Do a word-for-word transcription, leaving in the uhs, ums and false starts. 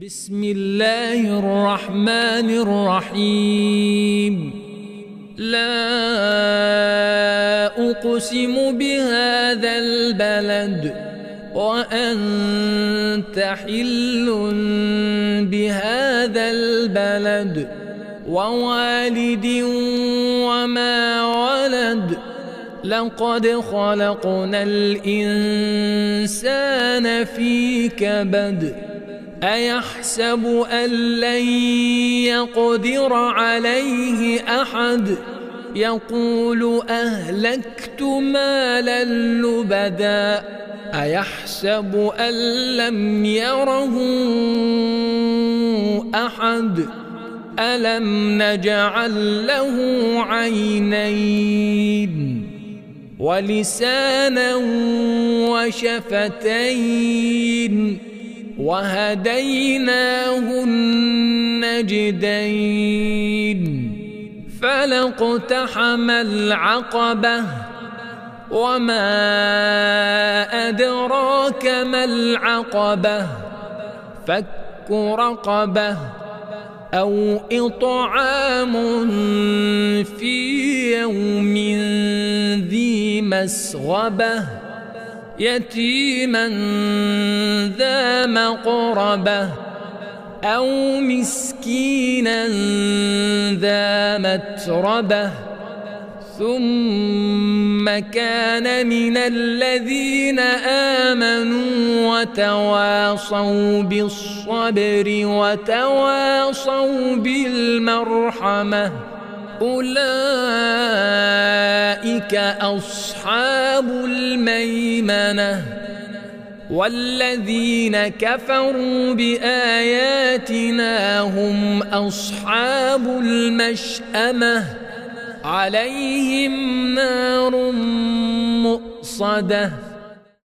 بسم الله الرحمن الرحيم. لا أقسم بهذا البلد وأنت حل بهذا البلد ووالد وما ولد. لقد خلقنا الإنسان في كبد. أيحسب أن لن يقدر عليه أحد. يقول أهلكت مالا لبدا. أيحسب أن لم يره أحد. ألم نجعل له عينين ولسانا وشفتين وهديناه النجدين. فلاقتحم العقبة وما أدراك ما العقبة. فك رقبة أو إطعام في يوم ذي مسغبة يتيما ذا مقربة أو مسكينا ذا متربة. ثم كان من الذين آمنوا وتواصوا بالصبر وتواصوا بالمرحمة. أولئك أصحاب الميمنة. والذين كفروا بآياتنا هم أصحاب المشأمة. عليهم نار مؤصدة.